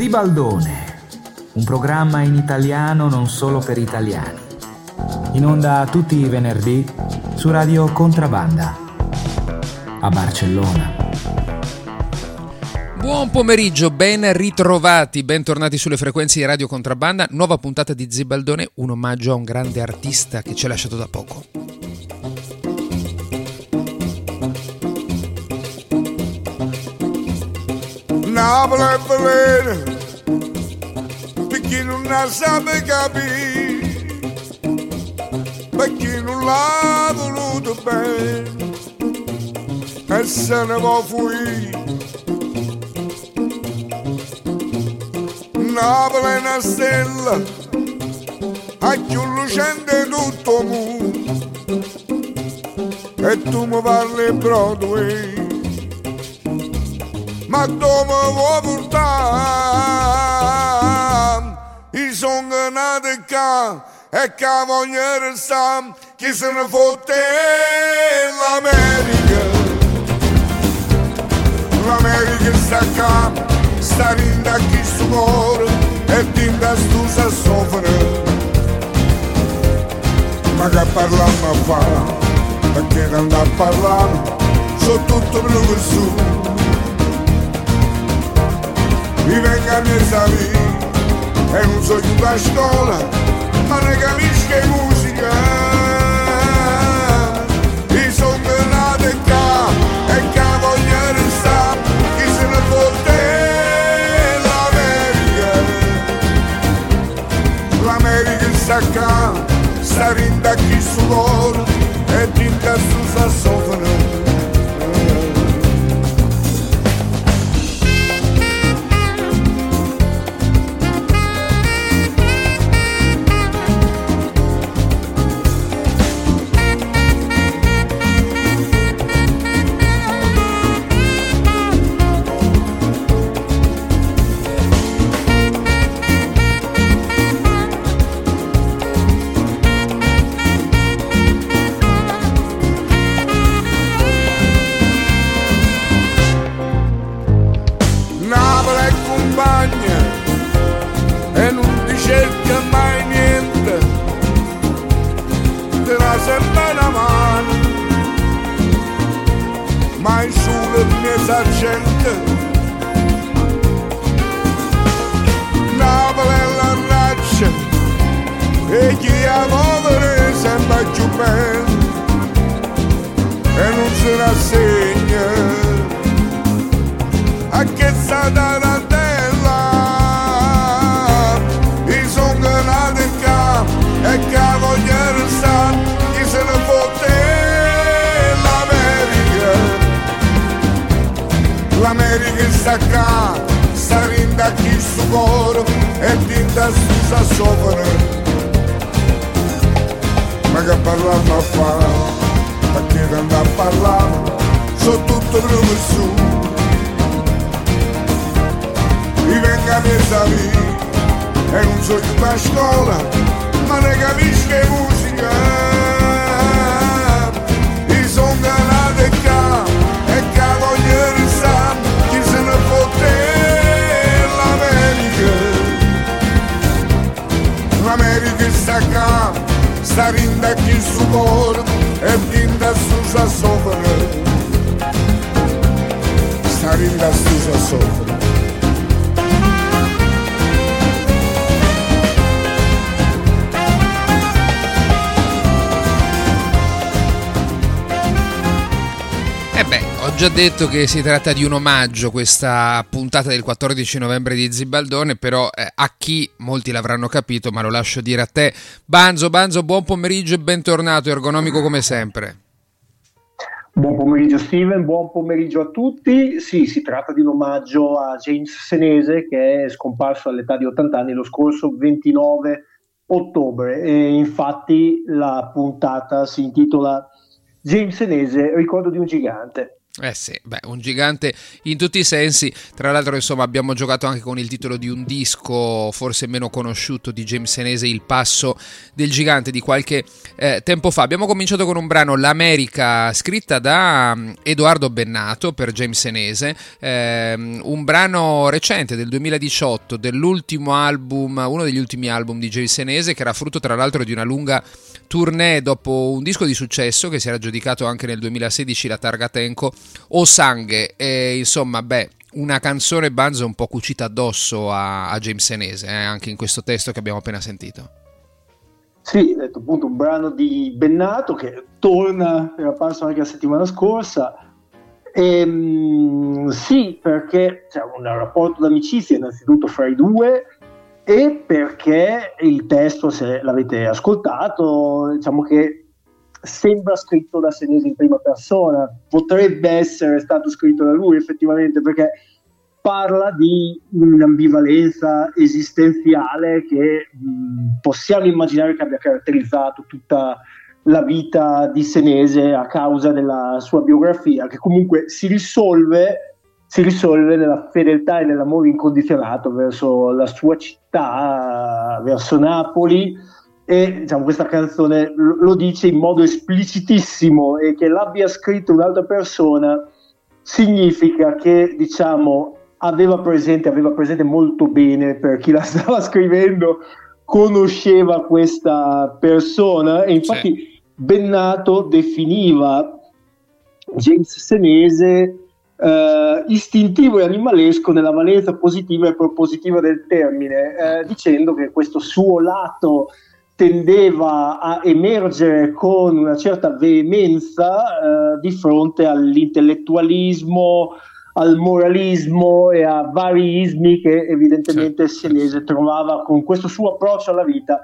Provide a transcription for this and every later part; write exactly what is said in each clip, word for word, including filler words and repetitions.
Zibaldone, un programma in italiano non solo per italiani. In onda tutti i venerdì su Radio Contrabanda, a Barcellona. Buon pomeriggio, ben ritrovati, bentornati sulle frequenze di Radio Contrabanda. Nuova puntata di Zibaldone, un omaggio a un grande artista che ci ha lasciato da poco. Napoli è veleno per chi non la sa capire, per chi non l'ha voluto bene e se ne può fuori. Napoli è una stella a più lucente tutto il mondo e tu mi parli Broadway. Ma dove vuoi portare? I sono nato qua e che voglio restare. Chi se ne fotte l'America? L'America sta qua, sta rinda chi su cuore e tinta stu sa soffre. Ma che parliamo a fare? Perché non andare a parlare? Sono tutto blu per su. Mi venga a mia salire e non so più a scuola, ma ne capisco musica. I sono nato qua e che voglio restare, chi se ne fotte l'America. L'America sta qua, sta rinda chi su cuore e tinta su sassofono. E non ti cerca mai niente, te la sembra una mano, ma in sole ne sa gente. Napoli è la raccia e chi ha povere sembra più bello e non si rassegna a che sta da e che voglio restare, chi se ne fotte l'America. L'America sta qua, sta rinda chi su cuore e tinta su sassofono. Ma che parliamo a fare, perché andare a parlare, sono tutto blu per su. Mi venga a mia salire e non so più a scuola, ma ne capisco musica. I sono nato qua e che voglio restare, chi se ne fotte l'America. L'America sta qua, sta rinda chi su cuore e tinta su sassofono. Sta rinda su sassofono. Eh beh, ho già detto che si tratta di un omaggio questa puntata del quattordici novembre di Zibaldone, però eh, a chi molti l'avranno capito, ma lo lascio dire a te. Banzo, Banzo, buon pomeriggio e bentornato, ergonomico come sempre. Buon pomeriggio Steven, buon pomeriggio a tutti. Sì, si tratta di un omaggio a James Senese che è scomparso all'età di ottanta anni lo scorso ventinove ottobre e infatti la puntata si intitola James Senese, ricordo di un gigante. Eh sì, beh, un gigante in tutti i sensi. Tra l'altro, insomma, abbiamo giocato anche con il titolo di un disco forse meno conosciuto di James Senese, Il passo del gigante, di qualche eh, tempo fa. Abbiamo cominciato con un brano, L'America, scritta da um, Edoardo Bennato per James Senese, eh, un brano recente del duemiladiciotto, dell'ultimo album, uno degli ultimi album di James Senese, che era frutto tra l'altro di una lunga tournée dopo un disco di successo che si era aggiudicato anche nel duemilasedici la targa Tenco, O Sanghe, e insomma, beh, una canzone Banzo un po' cucita addosso a, a James Senese, eh, anche in questo testo che abbiamo appena sentito. Sì, detto appunto un brano di Bennato che torna, era apparso anche la settimana scorsa. E, sì, perché c'è un rapporto d'amicizia innanzitutto fra i due, e perché il testo, se l'avete ascoltato, diciamo che sembra scritto da Senese in prima persona, potrebbe essere stato scritto da lui effettivamente, perché parla di un'ambivalenza esistenziale che mh, possiamo immaginare che abbia caratterizzato tutta la vita di Senese a causa della sua biografia, che comunque si risolve si risolve nella fedeltà e nell'amore incondizionato verso la sua città, verso Napoli. E diciamo, questa canzone lo dice in modo esplicitissimo, e che l'abbia scritto un'altra persona significa che, diciamo, aveva presente, aveva presente molto bene, per chi la stava scrivendo, conosceva questa persona. E infatti sì, Bennato definiva James Senese Uh, istintivo e animalesco nella valenza positiva e propositiva del termine, uh, dicendo che questo suo lato tendeva a emergere con una certa veemenza uh, di fronte all'intellettualismo, al moralismo e a vari ismi che evidentemente sì, Senese trovava con questo suo approccio alla vita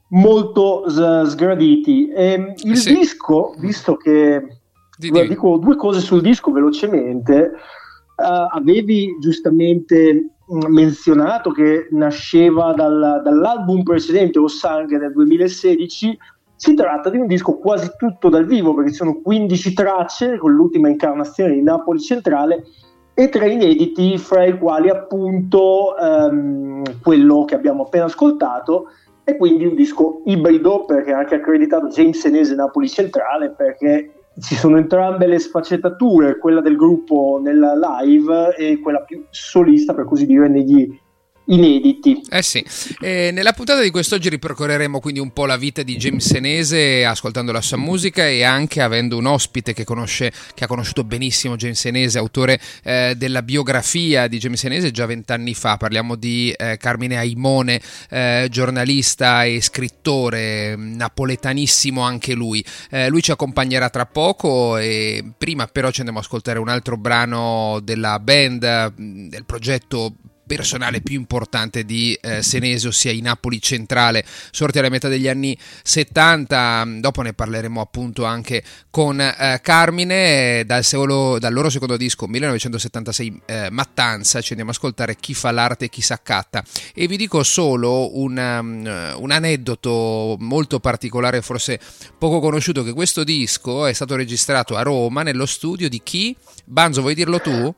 molto s- sgraditi. E il sì. disco, visto che Allora, dico due cose sul disco velocemente. Uh, avevi giustamente mh, menzionato che nasceva dal, dall'album precedente, O Sanghe, del duemilasedici. Si tratta di un disco quasi tutto dal vivo, perché ci sono quindici tracce con l'ultima incarnazione di Napoli Centrale e tre inediti, fra i quali appunto um, quello che abbiamo appena ascoltato. E quindi un disco ibrido, perché è anche accreditato James Senese Napoli Centrale, perché ci sono entrambe le sfaccettature, quella del gruppo nella live e quella più solista, per così dire, negli inediti. Eh sì, e nella puntata di quest'oggi ripercorreremo quindi un po' la vita di James Senese, ascoltando la sua musica e anche avendo un ospite che conosce, che ha conosciuto benissimo James Senese, autore eh, della biografia di James Senese già vent'anni fa. Parliamo di eh, Carmine Aimone, eh, giornalista e scrittore napoletanissimo anche lui. Eh, lui ci accompagnerà tra poco, e prima però ci andiamo ad ascoltare un altro brano della band, del progetto personale più importante di eh, Senese, ossia i Napoli Centrale, sorti alla metà degli anni settanta. Dopo ne parleremo appunto anche con eh, Carmine. Dal, solo, dal loro secondo disco millenovecentosettantasei, eh, Mattanza, ci andiamo ad ascoltare Chi fa l'arte e chi s'accatta. E vi dico solo un, um, un aneddoto molto particolare, forse poco conosciuto, che questo disco è stato registrato a Roma nello studio di chi? Banzo, vuoi dirlo tu?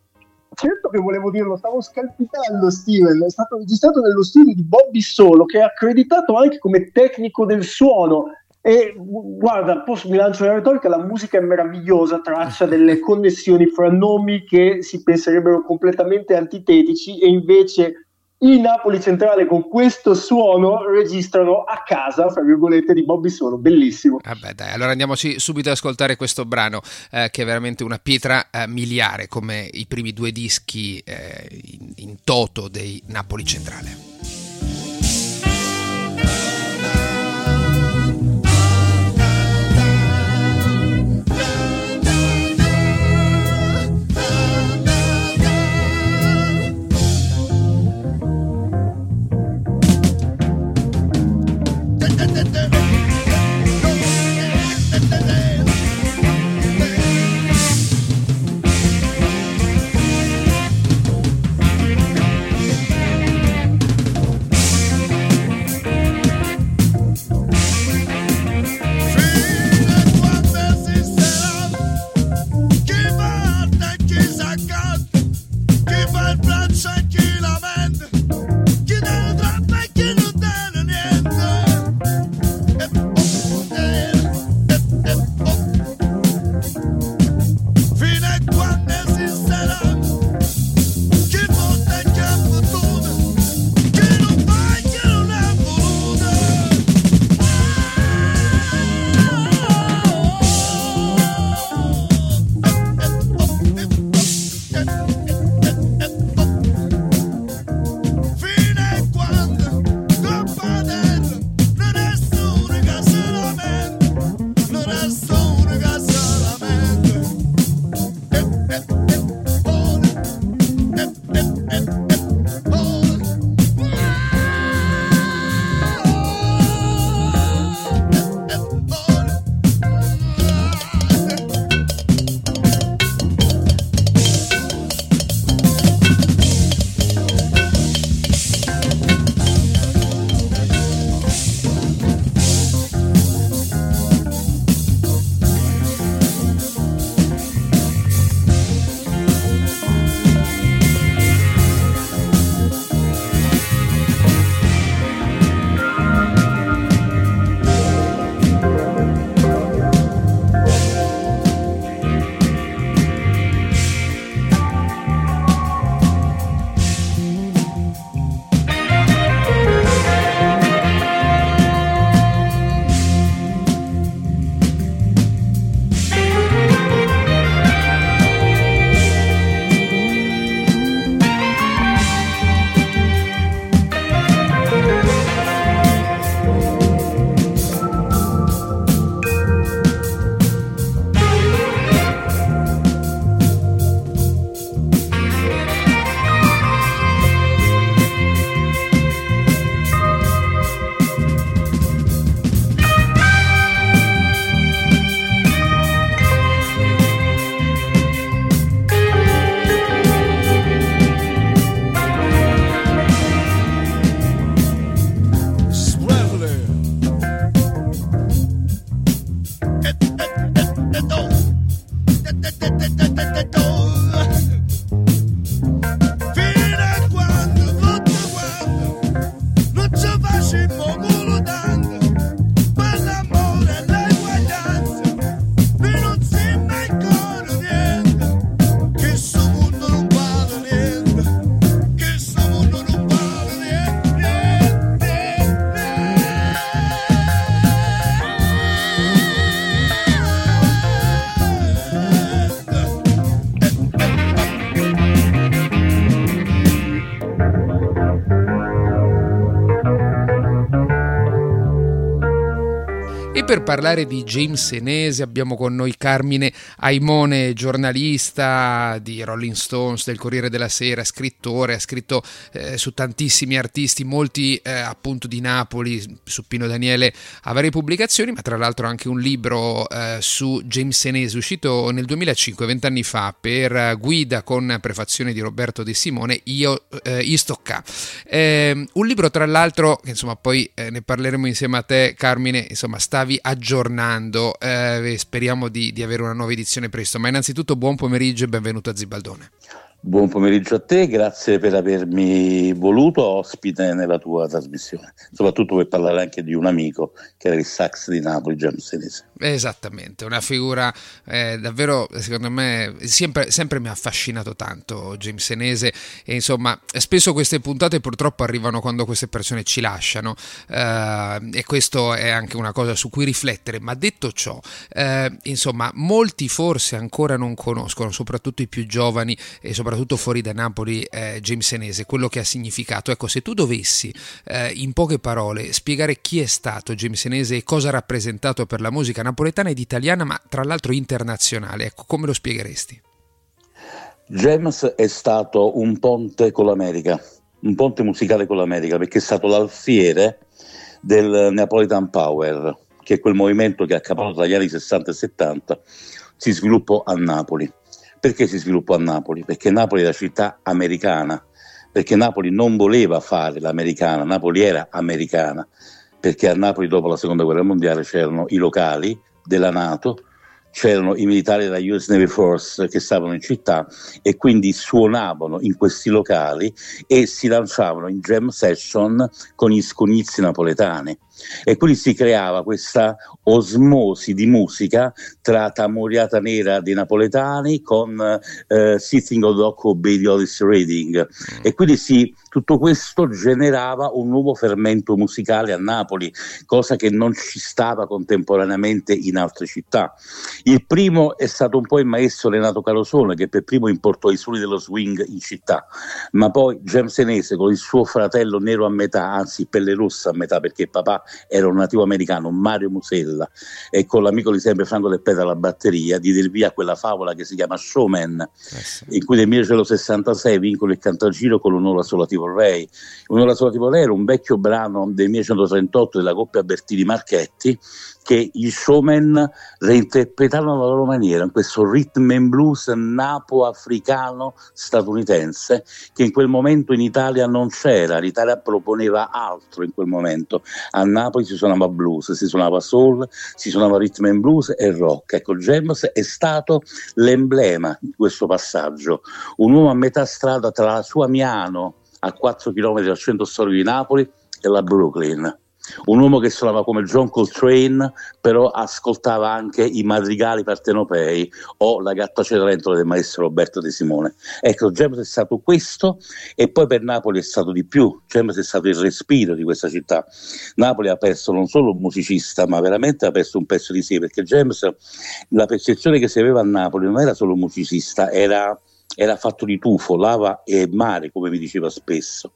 Certo che volevo dirlo, stavo scalpitando, Steven. È stato registrato nello studio di Bobby Solo, che è accreditato anche come tecnico del suono. E guarda, posso, mi lancio la retorica, la musica è meravigliosa, traccia delle connessioni fra nomi che si penserebbero completamente antitetici, e invece i Napoli Centrale con questo suono registrano a casa, fra virgolette, di Bobby Solo. Bellissimo. Vabbè, dai, allora andiamoci subito ad ascoltare questo brano, eh, che è veramente una pietra eh, miliare, come i primi due dischi eh, in, in toto dei Napoli Centrale. E per parlare di James Senese abbiamo con noi Carmine Aimone, giornalista di Rolling Stones, del Corriere della Sera, scrittore, ha scritto eh, su tantissimi artisti, molti eh, appunto di Napoli, su Pino Daniele ha varie pubblicazioni, ma tra l'altro anche un libro eh, su James Senese uscito nel duemilacinque, vent'anni fa, per Guida, con prefazione di Roberto De Simone, Io eh, Istocca. Eh, un libro tra l'altro che insomma poi eh, ne parleremo insieme a te, Carmine, insomma stavi aggiornando, eh, speriamo di, di avere una nuova edizione presto, ma innanzitutto buon pomeriggio e benvenuto a Zibaldone. Buon pomeriggio a te, grazie per avermi voluto ospite nella tua trasmissione, soprattutto per parlare anche di un amico che era il sax di Napoli, James Senese. Esattamente, una figura eh, davvero, secondo me, sempre, sempre mi ha affascinato tanto James Senese, e insomma spesso queste puntate purtroppo arrivano quando queste persone ci lasciano, eh, e questo è anche una cosa su cui riflettere. Ma detto ciò, eh, insomma molti forse ancora non conoscono, soprattutto i più giovani e soprattutto fuori da Napoli, eh, James Senese, quello che ha significato. Ecco, se tu dovessi eh, in poche parole spiegare chi è stato James Senese e cosa ha rappresentato per la musica napoletana ed italiana, ma tra l'altro internazionale, ecco, come lo spiegheresti? James è stato un ponte con l'America, un ponte musicale con l'America, perché è stato l'alfiere del Neapolitan Power, che è quel movimento che a cavallo tra gli anni sessanta e settanta si sviluppò a Napoli. Perché si sviluppò a Napoli? Perché Napoli è la città americana, perché Napoli non voleva fare l'americana, Napoli era americana, perché a Napoli dopo la seconda guerra mondiale c'erano i locali della NATO, c'erano i militari della U S Navy Force che stavano in città e quindi suonavano in questi locali e si lanciavano in jam session con gli scognizi napoletani. E quindi si creava questa osmosi di musica tra Tamuriata Nera dei napoletani con eh, Sitting on the Dock of Baby Otis Reading, e quindi si, tutto questo generava un nuovo fermento musicale a Napoli, cosa che non ci stava contemporaneamente in altre città. Il primo è stato un po' il maestro Renato Carosone, che per primo importò i suoni dello swing in città, ma poi James Senese con il suo fratello nero a metà, anzi pelle rossa a metà perché papà era un nativo americano, Mario Musella, e con l'amico di sempre Franco Del Peta alla batteria, di dir via quella favola che si chiama Showman, eh sì. in cui nel millenovecentosessantasei vincono il Cantagiro con Un'ora sola ti vorrei. Un'ora sola ti vorrei era un vecchio brano del millenovecentotrentotto della coppia Bertini Marchetti, che gli Showman reinterpretavano alla loro maniera, in questo rhythm and blues napo-africano statunitense, che in quel momento in Italia non c'era. L'Italia proponeva altro in quel momento. A Napoli si suonava blues, si suonava soul, si suonava rhythm and blues e rock. Ecco, James è stato l'emblema di questo passaggio, un uomo a metà strada tra la sua Miano, a quattro chilometri dal centro storico di Napoli, e la Brooklyn. Un uomo che suonava come John Coltrane, però ascoltava anche i madrigali partenopei o la Gatta Cenerentola del maestro Roberto De Simone. Ecco, James è stato questo, e poi per Napoli è stato di più. James è stato il respiro di questa città. Napoli ha perso non solo un musicista, ma veramente ha perso un pezzo di sé, perché James, la percezione che si aveva a Napoli non era solo un musicista, era... era fatto di tufo, lava e mare, come mi diceva spesso,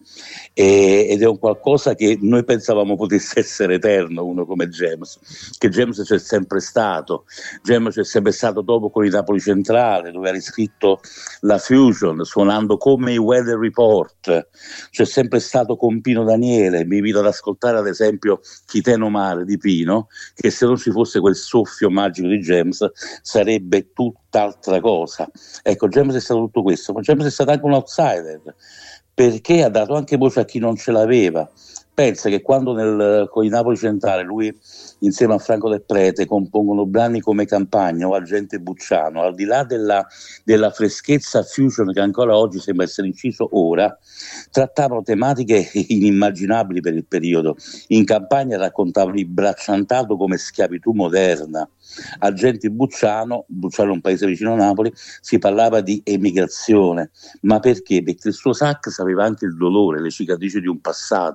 e, ed è un qualcosa che noi pensavamo potesse essere eterno, uno come James, che James c'è sempre stato. James c'è sempre stato dopo con il Napoli Centrale, dove ha riscritto la fusion, suonando come i Weather Report, c'è sempre stato con Pino Daniele. Mi invito ad ascoltare ad esempio Chiteno Mare di Pino, che se non ci fosse quel soffio magico di James sarebbe tutt'altra cosa. Ecco, James è stato tutto questo, ma James è stato anche un outsider, perché ha dato anche voce a chi non ce l'aveva. Pensa che quando nel, con il Napoli Centrale lui insieme a Franco Del Prete compongono brani come Campagna o Argento e Bucciano, al di là della, della freschezza fusion che ancora oggi sembra essere inciso ora, trattavano tematiche inimmaginabili per il periodo. In Campagna raccontavano il bracciantato come schiavitù moderna. Argento e Bucciano, Bucciano è un paese vicino a Napoli, si parlava di emigrazione. Ma perché? Perché il suo sax aveva anche il dolore, le cicatrici di un passato.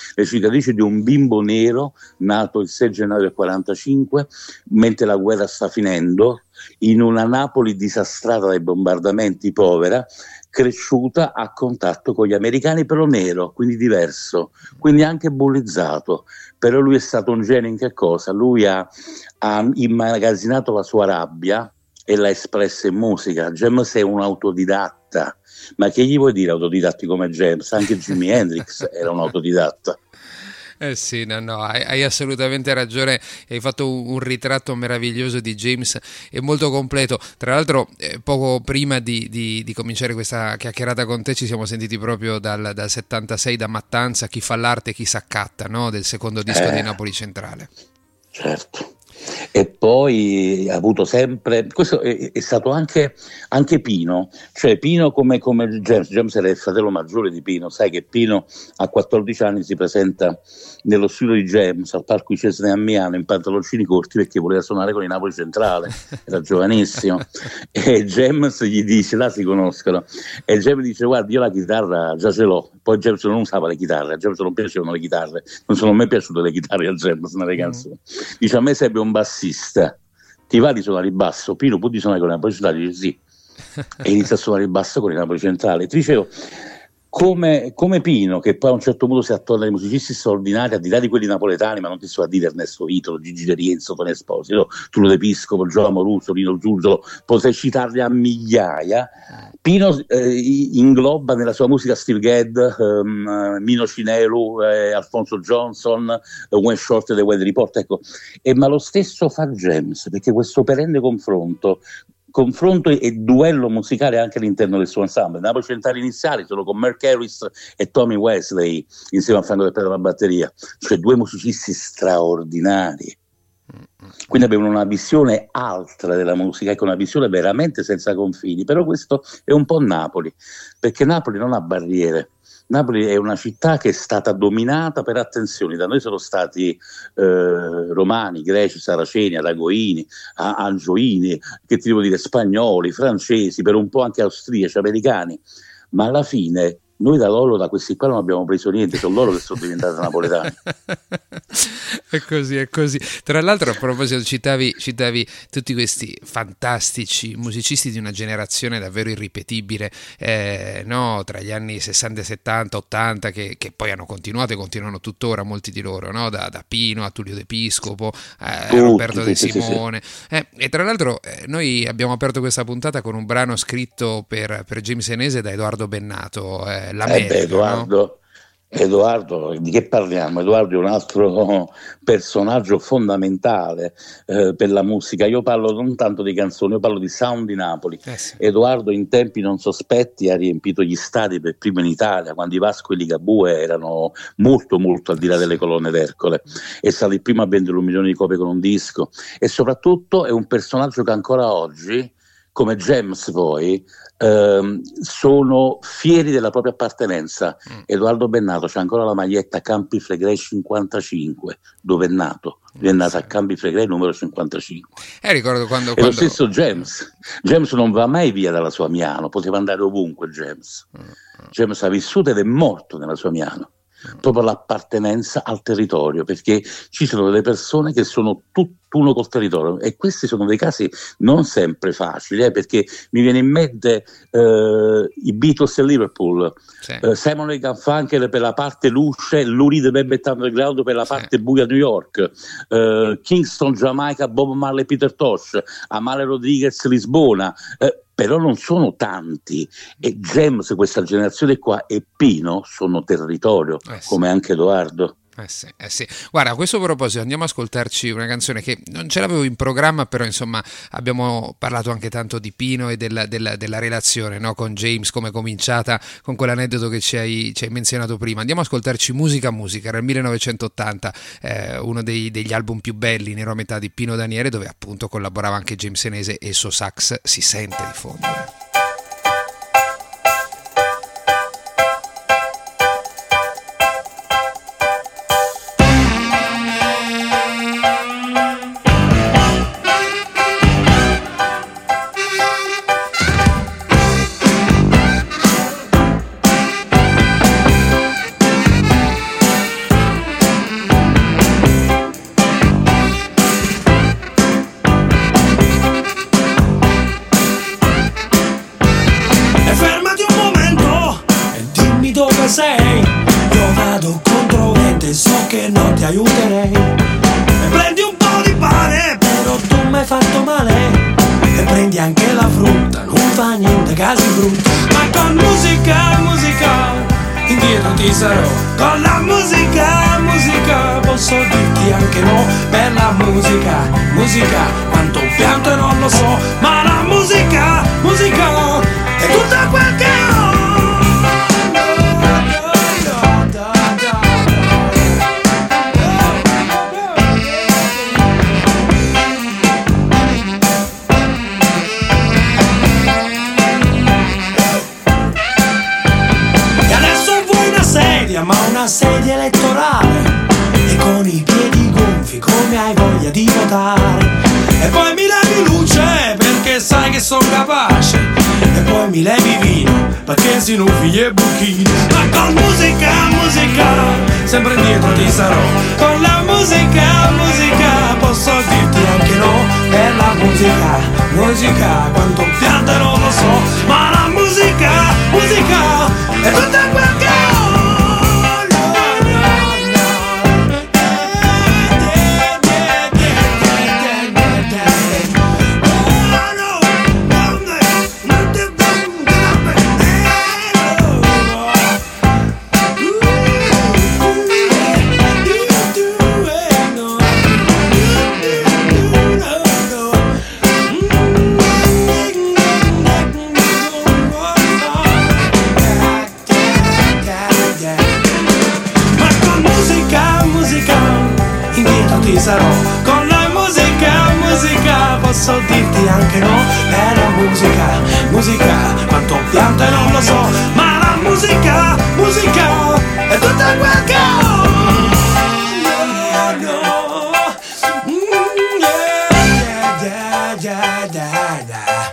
le cicatrici di un bimbo nero nato il sei gennaio del quarantacinque, mentre la guerra sta finendo, in una Napoli disastrata dai bombardamenti, povera, cresciuta a contatto con gli americani, però nero, quindi diverso, quindi anche bullizzato. Però lui è stato un genio in che cosa? Lui ha, ha immagazzinato la sua rabbia e l'ha espressa in musica. James è un autodidatta, ma che gli vuoi dire autodidatti come James? Anche Jimi Hendrix era un autodidatta. Eh sì, no, no, hai, hai assolutamente ragione, hai fatto un, un ritratto meraviglioso di James e molto completo. Tra l'altro, eh, poco prima di, di, di cominciare questa chiacchierata con te ci siamo sentiti proprio dal, dal settantasei da Mattanza, Chi fa l'arte, chi s'accatta, no? Del secondo disco Eh, di Napoli Centrale. certo. E poi ha avuto sempre, questo è, è stato anche, anche Pino, cioè Pino come, come James, James era il fratello maggiore di Pino, sai che Pino a quattordici anni si presenta nello studio di James al Parco di Cesare a Milano in pantaloncini corti perché voleva suonare con i Napoli Centrale, era giovanissimo, e James gli dice, là si conoscono, e James dice guarda io la chitarra già ce l'ho, poi James non usava le chitarre, a James non piacevano le chitarre, non sono mai piaciute le chitarre a James nelle canzoni, mm. dice a me serve un bassista, ti va di suonare il basso? Pino può di suonare con i Napoli Centrali? Dice sì, e inizia a suonare il basso con i Napoli Centrali. Ti dicevo, come, come Pino, che poi a un certo punto si attorna ai musicisti straordinari, al di là di quelli napoletani, ma non ti so a dire Ernesto Vitolo, Gigi De Rienzo, Tony Esposito, Tullio De Piscopo, Gio Amoruso, Lino Giurgiolo, potrei citarli a migliaia. Pino eh, ingloba nella sua musica Steve Gadd, um, Mino Cinelu, eh, Alfonso Johnson, eh, When Short e The Weather Report, ecco. E, ma lo stesso fa James, perché questo perenne confronto confronto e duello musicale anche all'interno del suo ensemble. Napoli Centrale iniziali sono con Merck Harris e Tommy Wesley insieme a Franco Del Prete alla batteria, cioè due musicisti straordinari. Quindi abbiamo una visione altra della musica, ecco, una visione veramente senza confini. Però questo è un po' Napoli, perché Napoli non ha barriere. Napoli è una città che è stata dominata per attenzioni, da noi sono stati eh, romani, greci, saraceni, aragoini, a- angioini, che ti devo dire, spagnoli, francesi, per un po' anche austriaci, americani, ma alla fine noi da loro, da questi qua non abbiamo preso niente, sono loro che sono diventati napoletani. È così, è così. Tra l'altro, a proposito, citavi, citavi tutti questi fantastici musicisti di una generazione davvero irripetibile, eh, no? Tra gli anni sessanta, settanta, ottanta, che, che poi hanno continuato e continuano tuttora, molti di loro, no? Da, da Pino a Tullio De Piscopo, eh, Tutti, Roberto De sì, Simone. sì, sì. Eh, e tra l'altro, eh, noi abbiamo aperto questa puntata con un brano scritto per, per James Senese da Edoardo Bennato, eh, L'America, eh beh, Edoardo, no? Edoardo, di che parliamo? Edoardo è un altro personaggio fondamentale eh, per la musica. Io parlo non tanto di canzoni, io parlo di sound di Napoli. Eh sì. Edoardo in tempi non sospetti ha riempito gli stadi per primo in Italia, quando i Vasco e i Ligabue erano molto molto al di là delle colonne d'Ercole. È stato il primo a vendere un milione di copie con un disco e soprattutto è un personaggio che ancora oggi, come James poi, ehm, sono fieri della propria appartenenza. Mm. Edoardo Bennato c'ha ancora la maglietta Campi Flegrei cinquantacinque, dove è nato. Lui è nato a Campi Flegrei numero cinquantacinque. Eh, ricordo quando, e quando... lo stesso James. James non va mai via dalla sua Miano, poteva andare ovunque James. Mm. James ha vissuto ed è morto nella sua Miano. Proprio l'appartenenza al territorio, perché ci sono delle persone che sono tutt'uno col territorio e questi sono dei casi non sempre facili, eh, perché mi viene in mente eh, i Beatles e Liverpool, sì. eh, Simon e Garfunkel per la parte luce, Lou Reed e Velvet Underground per la parte sì. buia New York, eh, Kingston, Giamaica, Bob Marley e Peter Tosh, Amalia Rodriguez, Lisbona, eh, però non sono tanti, e James, questa generazione qua, e Pino sono territorio, eh sì. come anche Edoardo. Eh sì, eh sì. Guarda, a questo proposito andiamo a ascoltarci una canzone che non ce l'avevo in programma, però insomma abbiamo parlato anche tanto di Pino e della, della, della relazione, no? Con James, come è cominciata, con quell'aneddoto che ci hai, ci hai menzionato prima. Andiamo a ascoltarci Musica Musica, era il millenovecentottanta, eh, uno dei, degli album più belli, nero a metà, di Pino Daniele, dove appunto collaborava anche James Senese e il suo sax si sente di fondo. ti aiuterei. E prendi un po' di pane, però tu m'hai fatto male. E prendi anche la frutta, non fa niente, casi brutti. Ma con musica, musica, indietro ti sarò. Con la musica, musica, posso dirti anche no. Per la musica, musica, quanto pianto e non lo so. Ma la musica, musica, è tutta quel che ho. Ma una sedia elettorale e con i piedi gonfi come hai voglia di votare. E poi mi levi luce perché sai che sono capace. E poi mi levi vino perché si nuffi e buchini. Ma con musica, musica, sempre indietro ti sarò. Con la musica, musica, posso dirti anche no. Per la musica, musica, quanto pianto non lo so. Ma la musica, musica, è tutta quel che ho. Sarò. Con la musica, musica, posso dirti anche no. È la musica, musica, quanto pianto e non lo so. Ma la musica, musica, è tutta quel che ho. No, no. Mm, yeah, yeah, yeah, yeah, yeah.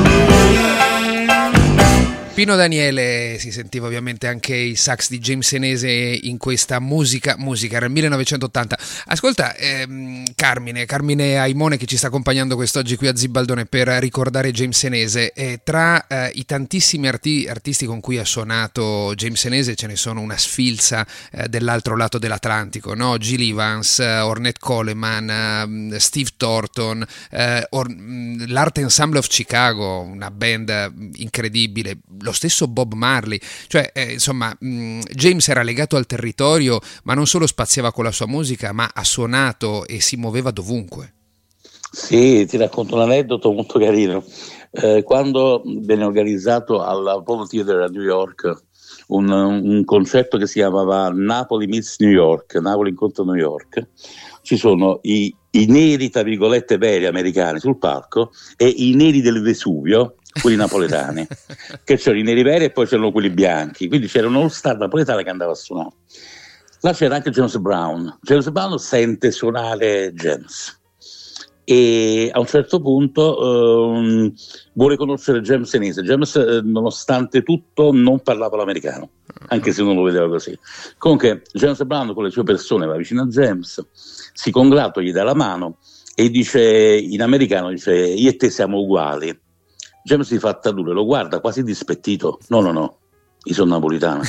Pino Daniele, si sentiva ovviamente anche il sax di James Senese in questa musica, musica, era il millenovecentottanta. Ascolta, ehm, Carmine, Carmine Aimone che ci sta accompagnando quest'oggi qui a Zibaldone per ricordare James Senese, e tra eh, i tantissimi arti- artisti con cui ha suonato James Senese ce ne sono una sfilza eh, dell'altro lato dell'Atlantico, no? Gil Evans, eh, Ornette Coleman, eh, Steve Thornton, eh, Or- l'Art Ensemble of Chicago, una band incredibile, lo stesso Bob Marley, cioè eh, insomma mh, James era legato al territorio, ma non solo spaziava con la sua musica, ma ha suonato e si muoveva dovunque. Sì, ti racconto un aneddoto molto carino. Eh, quando venne organizzato all'Apollo Theater a New York un, un concerto che si chiamava Napoli meets New York, Napoli incontra New York, ci sono i, i neri, tra virgolette, veri americani sul palco e i neri del Vesuvio, quelli napoletani, che c'erano i neri veri e poi c'erano quelli bianchi, quindi c'era un all-star napoletano che andava a suonare. Là c'era anche James Brown. James Brown sente suonare James e a un certo punto um, vuole conoscere James Senese. James, eh, nonostante tutto, non parlava l'americano, anche se non lo vedeva così. Comunque James Brown con le sue persone va vicino a James, si congrata, gli dà la mano e dice in americano, dice: io e te siamo uguali. James si fa tradurre, lo guarda quasi dispettito: no no no, io sono napolitano.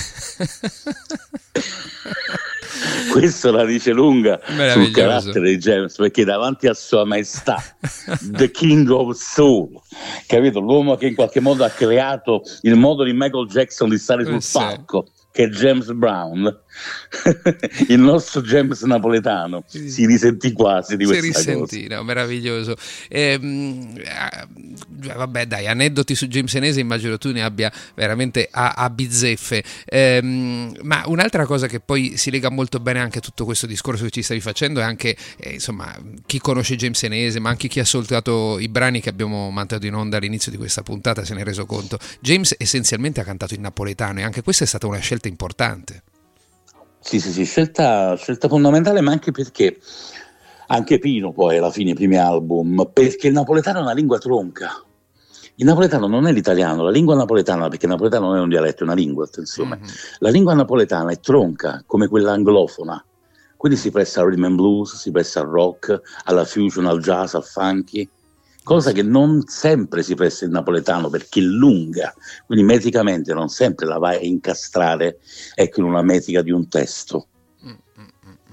Questo la dice lunga sul carattere di James, perché davanti a sua maestà, the king of soul, capito, l'uomo che in qualche modo ha creato il modo di Michael Jackson di stare sul sì. palco, che è James Brown, il nostro James napoletano sì. si risentì quasi di questa si risentì, cosa. No, meraviglioso. Ehm, eh, vabbè dai, aneddoti su James Senese immagino tu ne abbia veramente a, a bizzeffe. Ehm, ma un'altra cosa che poi si lega molto bene anche a tutto questo discorso che ci stavi facendo è anche eh, insomma, chi conosce James Senese, ma anche chi ha ascoltato i brani che abbiamo mandato in onda all'inizio di questa puntata se ne è reso conto. James essenzialmente ha cantato in napoletano e anche questa è stata una scelta importante. Sì, sì, sì, scelta, scelta fondamentale, ma anche perché anche Pino poi alla fine i primi album, perché il napoletano è una lingua tronca. Il napoletano non è l'italiano, la lingua napoletana, perché il napoletano non è un dialetto, è una lingua, attenzione. Mm-hmm. La lingua napoletana è tronca, come quella anglofona, quindi si presta al rhythm and blues, si presta al rock, alla fusion, al jazz, al funky, cosa che non sempre si presta il napoletano perché è lunga, quindi metricamente non sempre la vai a incastrare, ecco, in una metrica di un testo.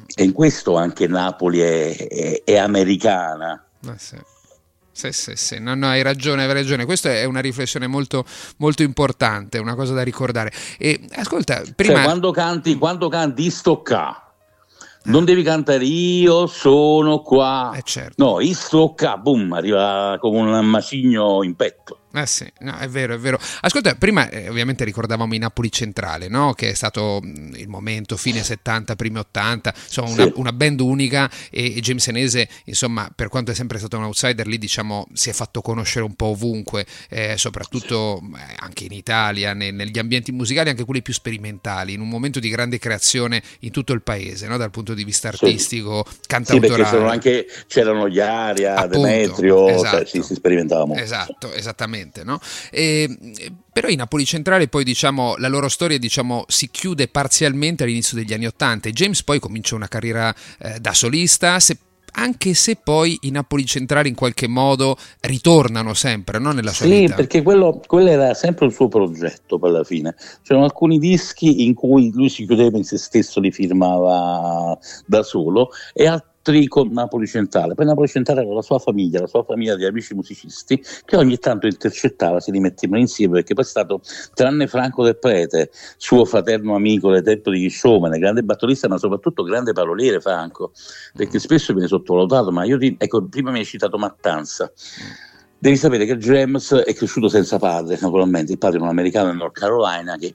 E in questo anche Napoli è, è, è americana. Eh sì. Sì, sì, sì. No, no, hai ragione, hai ragione. Questa è una riflessione molto, molto importante, una cosa da ricordare. E ascolta, prima... Cioè, quando canti, quando canti sto qua, non devi cantare io sono qua. Eh certo. No, io sto qua, boom, arriva come un macigno in petto. Eh sì, no, è vero, è vero. Ascolta, prima eh, ovviamente ricordavamo i Napoli Centrale, no? Che è stato mh, il momento fine settanta, primi ottanta, insomma una, Sì. una band unica, e, e James Senese, insomma, per quanto è sempre stato un outsider, lì diciamo si è fatto conoscere un po' ovunque, eh, soprattutto eh, anche in Italia, ne, negli ambienti musicali, anche quelli più sperimentali, in un momento di grande creazione in tutto il paese, no? Dal punto di vista artistico, Sì, cantautorale. perché c'erano anche c'erano gli Aria, Appunto, Demetrio, esatto. cioè, sì, si sperimentava molto. Esatto, esattamente. No? E, però i Napoli Centrale poi diciamo la loro storia diciamo si chiude parzialmente all'inizio degli anni Ottanta e James poi comincia una carriera eh, da solista, se, anche se poi i Napoli Centrali in qualche modo ritornano sempre, no? Nella sua sì, vita. Perché quello, quello era sempre il suo progetto poi alla fine. C'erano alcuni dischi in cui lui si chiudeva in se stesso, li firmava da solo, e altri con Napoli Centrale. Poi Napoli Centrale era la sua famiglia, la sua famiglia di amici musicisti che ogni tanto intercettava, si rimettevano insieme, perché poi è stato, tranne Franco Del Prete, suo fraterno amico del tempo di Showman, grande batterista ma soprattutto grande paroliere Franco, perché spesso viene sottovalutato, ma io ecco, prima mi hai citato Mattanza. Devi sapere che James è cresciuto senza padre, naturalmente, il padre è un americano in North Carolina che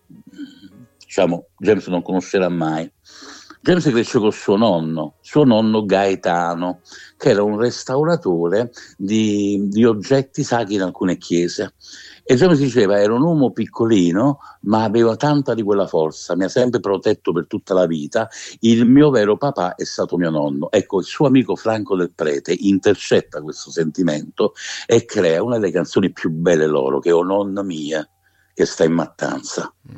diciamo James non conoscerà mai. James cresce con suo nonno, suo nonno Gaetano, che era un restauratore di, di oggetti sacri in alcune chiese. E James diceva, era un uomo piccolino, ma aveva tanta di quella forza, mi ha sempre protetto per tutta la vita, il mio vero papà è stato mio nonno. Ecco, il suo amico Franco Del Prete intercetta questo sentimento e crea una delle canzoni più belle loro, che è O Nonna Mia, che sta in Mattanza. Mm.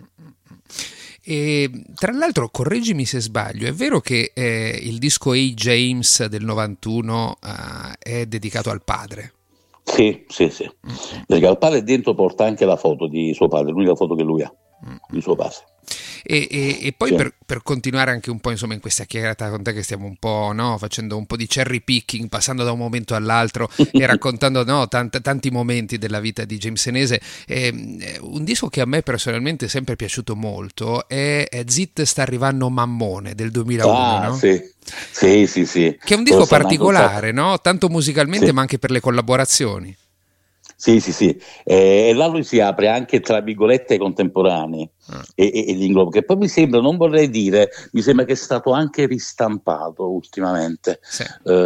E tra l'altro, correggimi se sbaglio, è vero che eh, il disco Hey James del novantuno uh, è dedicato al padre? Sì, sì, sì. Mm. Perché al padre dentro porta anche la foto di suo padre, l'unica foto che lui ha mm. di suo padre. E, e, e poi sì. per, per continuare anche un po' insomma in questa chiacchierata con te, che stiamo un po' no, facendo un po' di cherry picking, passando da un momento all'altro e raccontando no, tant- tanti momenti della vita di James Senese, eh, un disco che a me personalmente è sempre piaciuto molto è, è Zit sta arrivando Mammone del duemilauno, ah, no? sì. Sì, sì, sì. Che è un disco particolare, no? Tanto musicalmente sì. ma anche per le collaborazioni. Sì, sì, sì, e eh, là lui si apre anche tra virgolette ai contemporanei ah. e, e, e l'inglobo, che poi mi sembra, non vorrei dire, mi sembra che è stato anche ristampato ultimamente. Sì,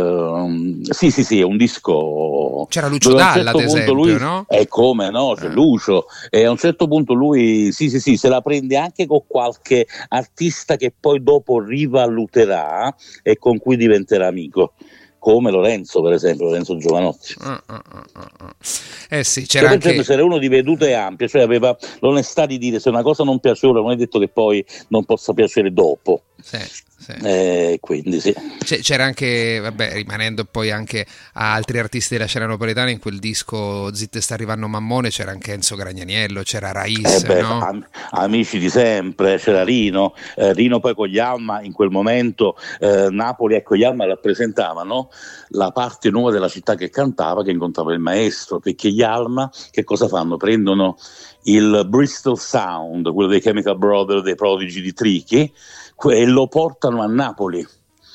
uh, sì, sì, sì, è un disco. C'era Lucio Dalla, certo ad esempio, lui, no? E come no, c'è ah. Lucio, e a un certo punto lui, sì, sì, sì, se la prende anche con qualche artista che poi dopo rivaluterà e con cui diventerà amico. Come Lorenzo, per esempio, Lorenzo Giovanotti. Uh, uh, uh, uh. Eh sì, c'era anche... anche... era uno di vedute ampie, cioè aveva l'onestà di dire se una cosa non piaceva, non è detto che poi non possa piacere dopo. Sì, sì. Eh, quindi sì. C'era anche, vabbè, rimanendo poi anche a altri artisti della scena napoletana, in quel disco Zitte sta arrivando Mammone c'era anche Enzo Gragnaniello, c'era Rais, eh beh, no? am- amici di sempre, c'era Rino, eh, Rino poi con gli Alma in quel momento, eh, Napoli e con gli Alma rappresentavano la parte nuova della città che cantava, che incontrava il maestro, perché gli Alma che cosa fanno? Prendono il Bristol Sound, quello dei Chemical Brothers, dei Prodigi di Trichi, e lo portano a Napoli,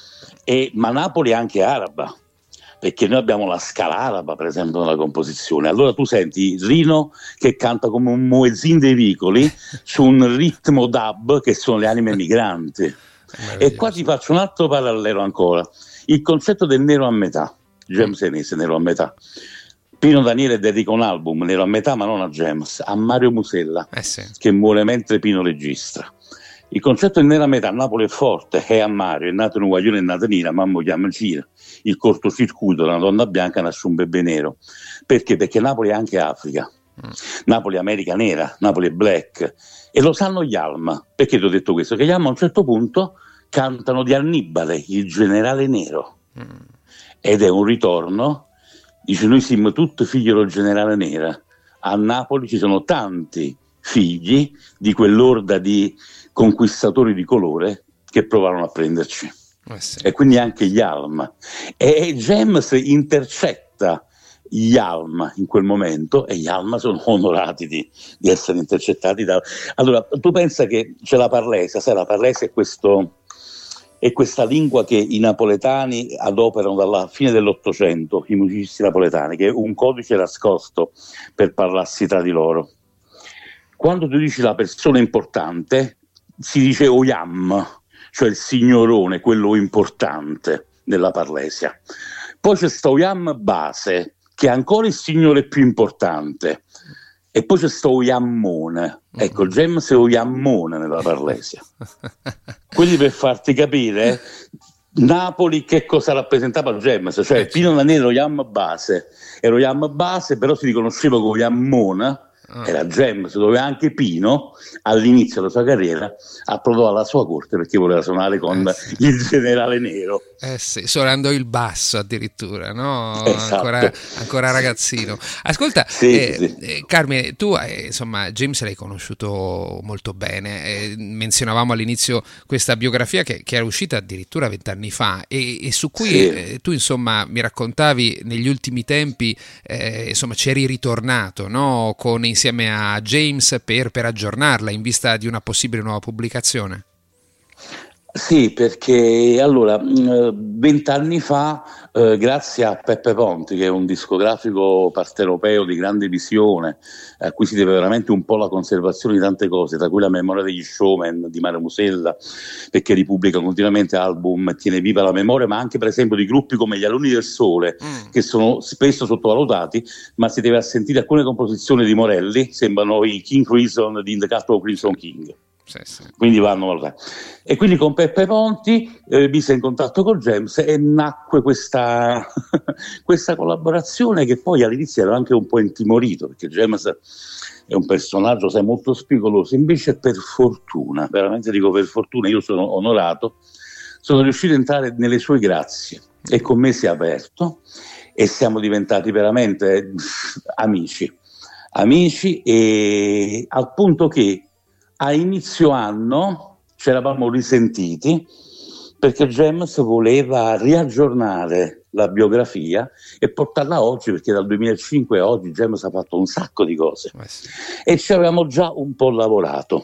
e, ma Napoli è anche araba, perché noi abbiamo la scala araba per esempio nella composizione. Allora tu senti Rino che canta come un muezzin dei vicoli su un ritmo dub che sono le anime migranti. E qua ti faccio un altro parallelo ancora, il concetto del nero a metà, James Senese nero a metà. Pino Daniele dedica un album nero a metà, ma non a James, a Mario Musella, eh sì. che muore mentre Pino registra. Il concetto è nera metà, Napoli è forte, è a Mario, è nato in un guaglione, è nata nera, mamma chiama Cina. Il cortocircuito della donna bianca nasce un bebè nero. Perché? Perché Napoli è anche Africa. Mm. Napoli è America nera, Napoli è black. E lo sanno gli Alma. Perché ti ho detto questo? Che gli Alma a un certo punto cantano di Annibale, il generale nero. Mm. Ed è un ritorno, dice noi siamo tutti figli del generale nera. A Napoli ci sono tanti figli di quell'orda di conquistatori di colore che provarono a prenderci. Eh sì. E quindi anche Yalm, e James intercetta Yalm in quel momento, e Yalm sono onorati di, di essere intercettati da... Allora, tu pensa che c'è la parlesa, sai, la parlesa è questo... è questa lingua che i napoletani adoperano dalla fine dell'Ottocento, i musicisti napoletani, che è un codice nascosto per parlarsi tra di loro. Quando tu dici la persona importante, si dice oyam, cioè il signorone, quello importante nella Parlesia. Poi c'è sto oyam base, che è ancora il signore più importante. E poi c'è sto oyammone, ecco, James è oyammone nella Parlesia. Quindi, per farti capire, Napoli che cosa rappresentava James, cioè Pino Daniele era oyam base, era oyam base, però si riconosceva come oyammone, era James, dove anche Pino all'inizio della sua carriera approdò alla sua corte perché voleva suonare con eh sì. il generale Nero. Eh sì, suonando il basso addirittura, no? Esatto. Ancora, ancora ragazzino. Ascolta, sì, eh, sì. Eh, Carmine, tu eh, insomma James l'hai conosciuto molto bene, eh, menzionavamo all'inizio questa biografia che, che era uscita addirittura vent'anni fa e, e su cui sì. eh, tu insomma mi raccontavi negli ultimi tempi, eh, insomma c'eri ritornato, no? Con insieme a James per, per aggiornarla in vista di una possibile nuova pubblicazione. Sì, perché allora vent'anni fa, eh, grazie a Peppe Ponti, che è un discografico partenopeo di grande visione, a cui si deve veramente un po' la conservazione di tante cose, tra cui la memoria degli showman di Mario Musella, perché ripubblica continuamente album e tiene viva la memoria, ma anche per esempio di gruppi come gli Alunni del Sole, mm. che sono spesso sottovalutati, ma si deve sentire alcune composizioni di Morelli, sembrano i King Crimson di In the Castle of Crimson King. Sì, sì. Quindi vanno valutati. E quindi con Peppe Ponti eh, mise in contatto con James e nacque questa, questa collaborazione che poi all'inizio era anche un po' intimorito, perché James è un personaggio, sai, molto spigoloso. Invece, per fortuna, veramente dico per fortuna, io sono onorato, sono riuscito ad entrare nelle sue grazie e con me si è aperto e siamo diventati veramente amici amici e al punto che a inizio anno ci eravamo risentiti perché James voleva riaggiornare la biografia e portarla a oggi, perché dal duemilacinque a oggi James ha fatto un sacco di cose eh sì. e ci avevamo già un po' lavorato,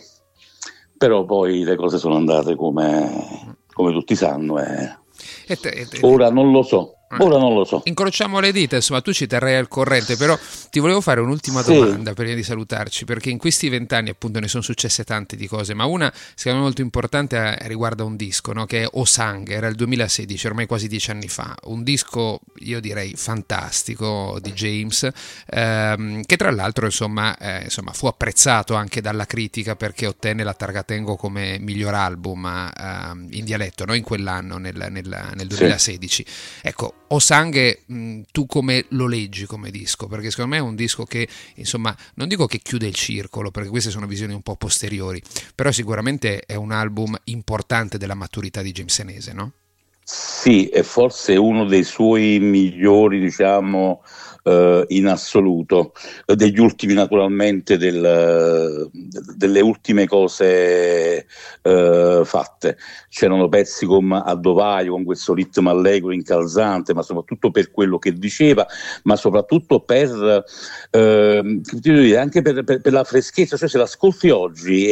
però poi le cose sono andate come, come tutti sanno e e te, e te, ora non lo so. Ora non lo so. Incrociamo le dita, insomma, tu ci terrei al corrente, però ti volevo fare un'ultima sì. domanda prima di salutarci, perché in questi vent'anni appunto ne sono successe tante di cose, ma una secondo me molto importante riguarda un disco, no? Che è O Sang, era il duemilasedici, ormai quasi dieci anni fa, un disco io direi fantastico di James, ehm, che tra l'altro insomma, eh, insomma fu apprezzato anche dalla critica perché ottenne la Targa Tengo come miglior album eh, in dialetto, no? In quell'anno, nel, nel, nel duemilasedici. Sì. Ecco, O Sang, mh, tu come lo leggi come disco? Perché secondo me è un disco che, insomma, non dico che chiude il circolo, perché queste sono visioni un po' posteriori, però sicuramente è un album importante della maturità di James Senese, no? Sì, è forse uno dei suoi migliori, diciamo, eh, in assoluto, degli ultimi naturalmente, del, delle ultime cose eh, fatte. C'erano pezzi come Addovaio, con questo ritmo allegro incalzante, ma soprattutto per quello che diceva, ma soprattutto per eh, anche per, per, per la freschezza, cioè se l'ascolti oggi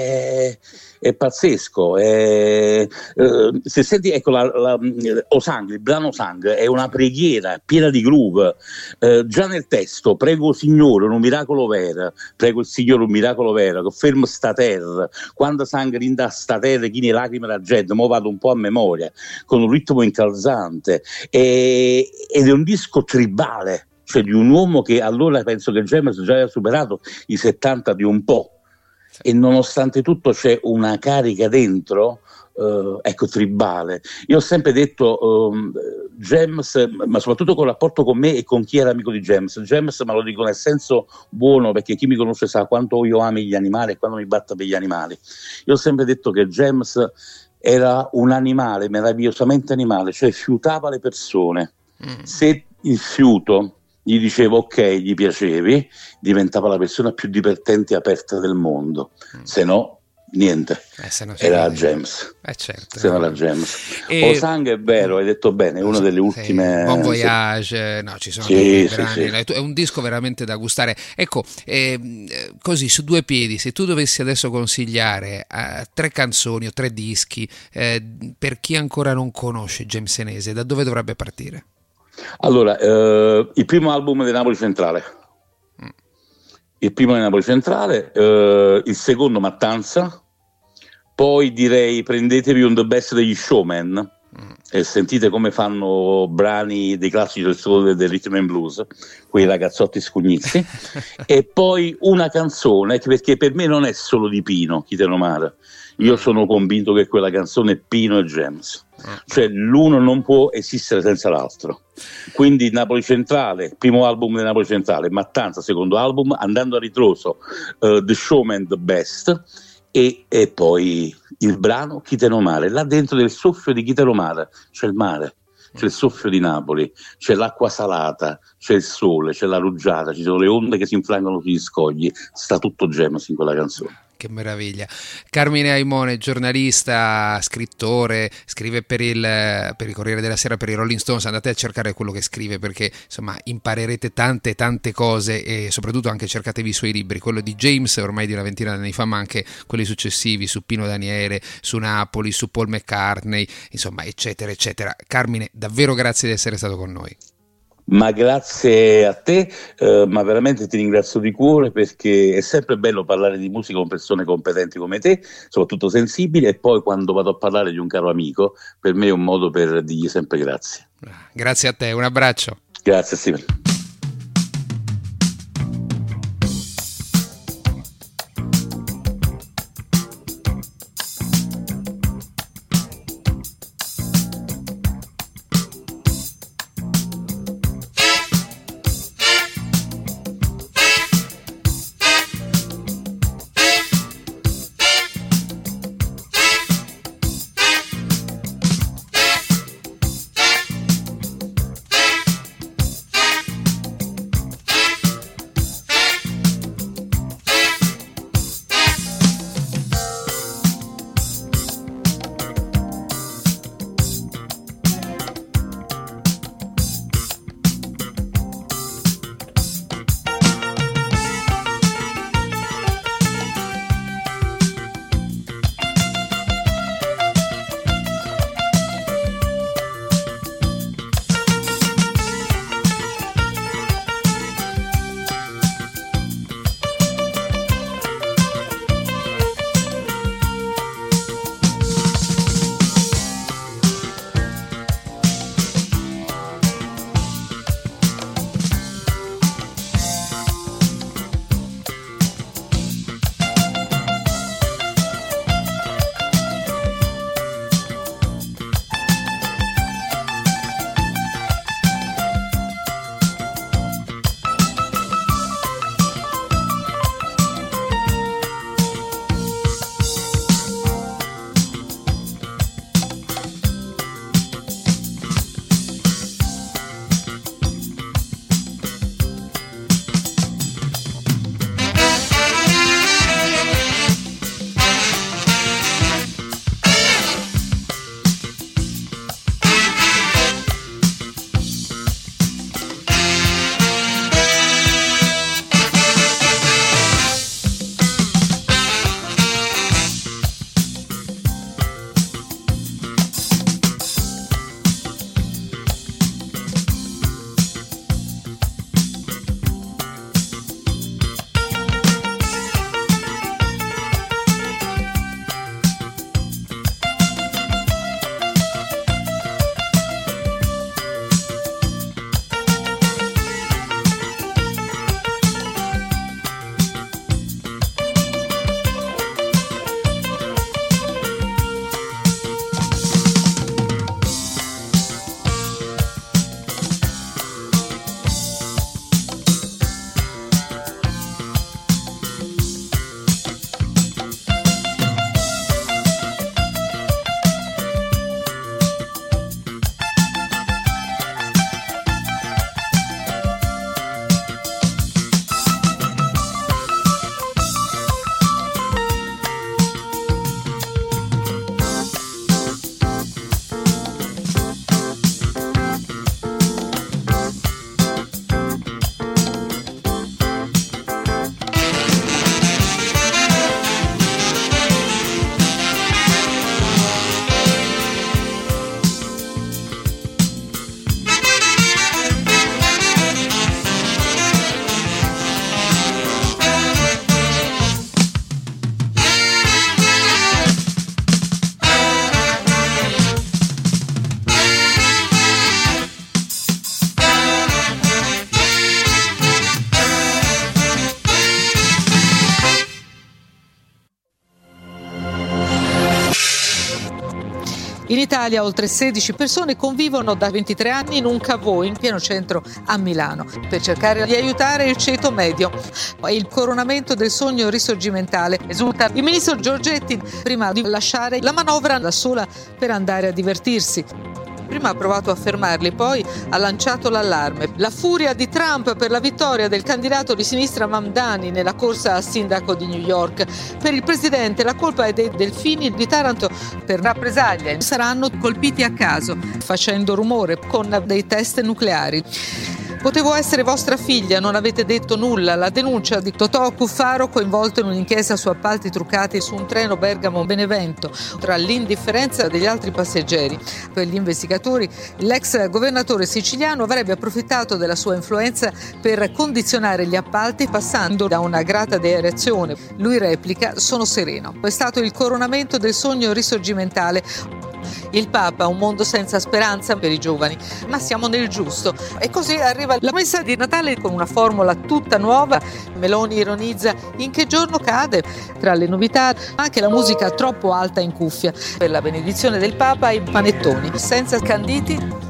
è, è pazzesco, è, eh, se senti, ecco, la, la, O Sang, il brano O Sang è una preghiera piena di groove, eh, già nel testo: prego Signore un miracolo vero, prego il Signore un miracolo vero, che fermo sta terra, quando sangue rinda sta terra, chi ne lacrime la gente, mo vado un po' a memoria, con un ritmo incalzante, e, ed è un disco tribale, cioè di un uomo che allora penso che James già aveva superato i settanta di un po', e nonostante tutto c'è una carica dentro, uh, ecco, tribale. Io ho sempre detto um, James, ma soprattutto con il rapporto con me e con chi era amico di James, James, ma lo dico nel senso buono, perché chi mi conosce sa quanto io ami gli animali e quando mi batto per gli animali. Io ho sempre detto che James era un animale meravigliosamente animale, cioè fiutava le persone. Mm. Se il fiuto gli dicevo ok, gli piacevi, diventava la persona più divertente e aperta del mondo, mm. se no niente, eh, se no era vede. James. Eh certo. Se no era James. E... Osang è vero, hai detto bene, è una delle ultime... Sì, Bon Voyage, no, ci sono sì, dei sì, brani, sì. È un disco veramente da gustare. Ecco, eh, così su due piedi, se tu dovessi adesso consigliare eh, tre canzoni o tre dischi eh, per chi ancora non conosce James Senese, da dove dovrebbe partire? Allora, eh, il primo album di Napoli Centrale, mm. il primo di Napoli Centrale, eh, il secondo Mattanza, poi direi prendetevi un The Best degli Showman mm. e sentite come fanno brani dei classici del solo del rhythm and blues, quei ragazzotti scugnizzi, e poi una canzone che, perché per me non è solo di Pino, Chi te lo mare, io sono convinto che quella canzone è Pino e James, cioè l'uno non può esistere senza l'altro. Quindi Napoli Centrale, primo album di Napoli Centrale, Mattanza, secondo album, andando a ritroso uh, The Showman, The Best, e, e poi il brano Chi te lo mare. Là dentro del soffio di Chi te lo mare c'è il mare, c'è il soffio di Napoli, c'è l'acqua salata, c'è il sole, c'è la rugiada, ci sono le onde che si infrangono sugli scogli, sta tutto James in quella canzone. Che meraviglia. Carmine Aimone, giornalista, scrittore, scrive per il, per il Corriere della Sera, per i Rolling Stones. Andate a cercare quello che scrive, perché insomma imparerete tante tante cose, e soprattutto anche cercatevi i suoi libri, quello di James ormai di una ventina di anni fa, ma anche quelli successivi su Pino Daniele, su Napoli, su Paul McCartney, insomma eccetera eccetera. Carmine, davvero grazie di essere stato con noi. Ma grazie a te, eh, ma veramente ti ringrazio di cuore, perché è sempre bello parlare di musica con persone competenti come te, soprattutto sensibili, e poi quando vado a parlare di un caro amico, per me è un modo per dirgli sempre grazie. Grazie a te, un abbraccio. Grazie Steven. In Italia oltre sedici persone convivono da ventitré anni in un cavò in pieno centro a Milano per cercare di aiutare il ceto medio. Il coronamento del sogno risorgimentale, esulta il ministro Giorgetti prima di lasciare la manovra da sola per andare a divertirsi. Prima ha provato a fermarli, poi ha lanciato l'allarme. La furia di Trump per la vittoria del candidato di sinistra Mamdani nella corsa a sindaco di New York. Per il presidente la colpa è dei delfini di Taranto per rappresaglia. Saranno colpiti a caso, facendo rumore con dei test nucleari. Potevo essere vostra figlia, non avete detto nulla. La denuncia di Totò Cuffaro, coinvolto in un'inchiesta su appalti truccati su un treno Bergamo-Benevento, tra l'indifferenza degli altri passeggeri. Per gli investigatori, l'ex governatore siciliano avrebbe approfittato della sua influenza per condizionare gli appalti passando da una grata reazione. Lui replica: sono sereno. È stato il coronamento del sogno risorgimentale. Il Papa, un mondo senza speranza per i giovani, ma siamo nel giusto. E così arriva la messa di Natale con una formula tutta nuova. Meloni ironizza: in che giorno cade? Tra le novità anche la musica troppo alta in cuffia. Per la benedizione del Papa i panettoni, senza canditi.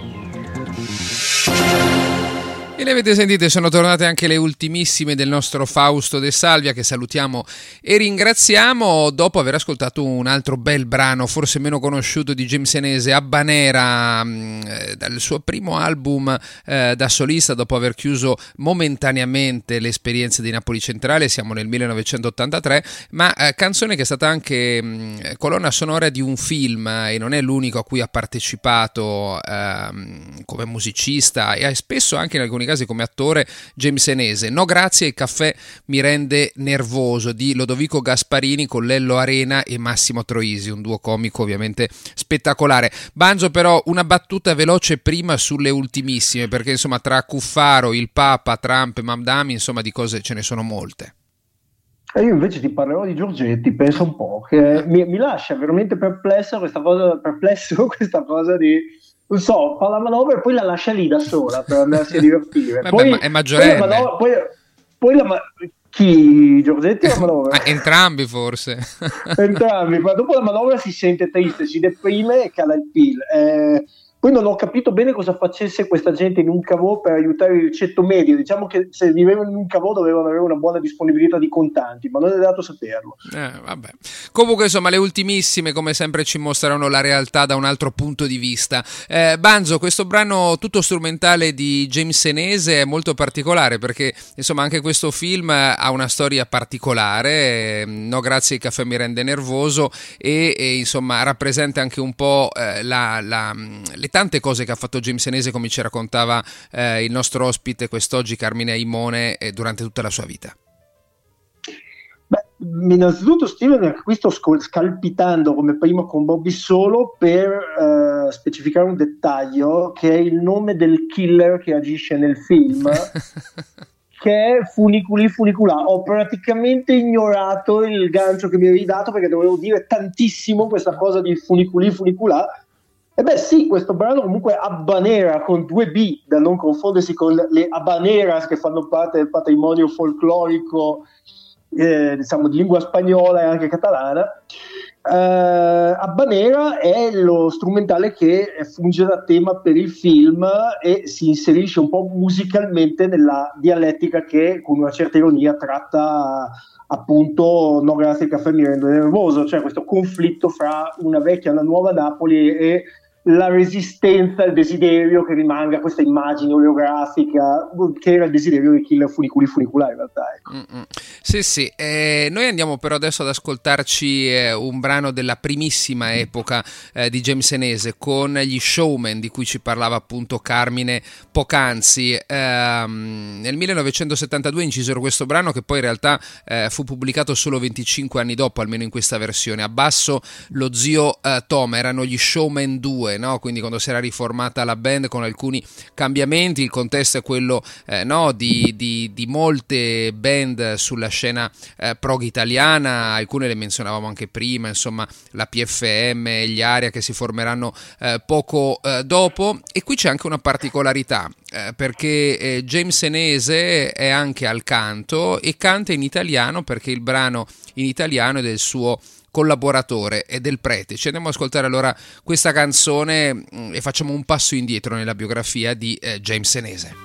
E le avete sentite, sono tornate anche le ultimissime del nostro Fausto De Salvia, che salutiamo e ringraziamo dopo aver ascoltato un altro bel brano, forse meno conosciuto, di James Senese, Habanera, eh, dal suo primo album eh, da solista, dopo aver chiuso momentaneamente le esperienze di Napoli Centrale. Siamo nel millenovecentottantatré, ma eh, canzone che è stata anche mh, colonna sonora di un film, eh, e non è l'unico a cui ha partecipato eh, come musicista e spesso anche in alcuni casi come attore, James Senese. No grazie, il caffè mi rende nervoso, di Lodovico Gasparini con Lello Arena e Massimo Troisi, un duo comico ovviamente spettacolare. Banzo, però una battuta veloce prima sulle ultimissime, perché insomma tra Cuffaro, il Papa, Trump e Mamdani, insomma di cose ce ne sono molte. E io invece ti parlerò di Giorgetti, pensa un po', che mi, mi lascia veramente perplesso questa cosa, perplesso questa cosa di, non so, fa la manovra e poi la lascia lì da sola per andarsi a divertire. Vabbè, poi, ma è maggiorenne. Poi la manovra, poi, poi la ma- chi? Giorgetti o la manovra? Entrambi forse. Entrambi, ma dopo la manovra si sente triste, si deprime e cala il P I L. Eh, poi non ho capito bene cosa facesse questa gente in un cavò per aiutare il ceto medio. Diciamo che se vivevano in un cavò dovevano avere una buona disponibilità di contanti, ma non è dato saperlo. Eh, vabbè. Comunque insomma le ultimissime come sempre ci mostrano la realtà da un altro punto di vista. eh, Banzo, questo brano tutto strumentale di James Senese è molto particolare, perché insomma anche questo film ha una storia particolare. No grazie, il caffè mi rende nervoso, e, e insomma rappresenta anche un po' eh, la, la, le tante cose che ha fatto James Senese, come ci raccontava eh, il nostro ospite quest'oggi, Carmine Aimone, eh, durante tutta la sua vita. Beh, innanzitutto Steven, qui sto scalpitando come prima con Bobby solo per uh, specificare un dettaglio, che è il nome del killer che agisce nel film che è Funiculi Funicula. Ho praticamente ignorato il gancio che mi avevi dato, perché dovevo dire tantissimo questa cosa di Funiculi Funicula. E beh sì, questo brano comunque Habanera con due B, da non confondersi con le habaneras che fanno parte del patrimonio folclorico eh, diciamo di lingua spagnola e anche catalana. eh, Habanera è lo strumentale che funge da tema per il film e si inserisce un po' musicalmente nella dialettica che con una certa ironia tratta appunto No grazie, il caffè mi rende nervoso, cioè questo conflitto fra una vecchia e una nuova Napoli e la resistenza, il desiderio che rimanga questa immagine oleografica che era il desiderio di Killer Funiculi Funiculare in realtà, ecco. Mm-mm. Sì sì, eh, noi andiamo però adesso ad ascoltarci eh, un brano della primissima epoca eh, di James Senese, con gli Showmen di cui ci parlava appunto Carmine poc'anzi. Eh, nel millenovecentosettantadue incisero questo brano, che poi in realtà eh, fu pubblicato solo venticinque anni dopo, almeno in questa versione. A basso lo zio eh, Tom, erano gli Showmen due, no? Quindi quando si era riformata la band con alcuni cambiamenti. Il contesto è quello eh, no, di, di, di molte band sulla scena eh, prog italiana, alcune le menzionavamo anche prima, insomma la P F M, gli Aria, che si formeranno eh, poco eh, dopo. E qui c'è anche una particolarità, eh, perché eh, James Senese è anche al canto e canta in italiano, perché il brano in italiano è del suo collaboratore e del prete. Ci andiamo ad ascoltare allora questa canzone mh, e facciamo un passo indietro nella biografia di eh, James Senese.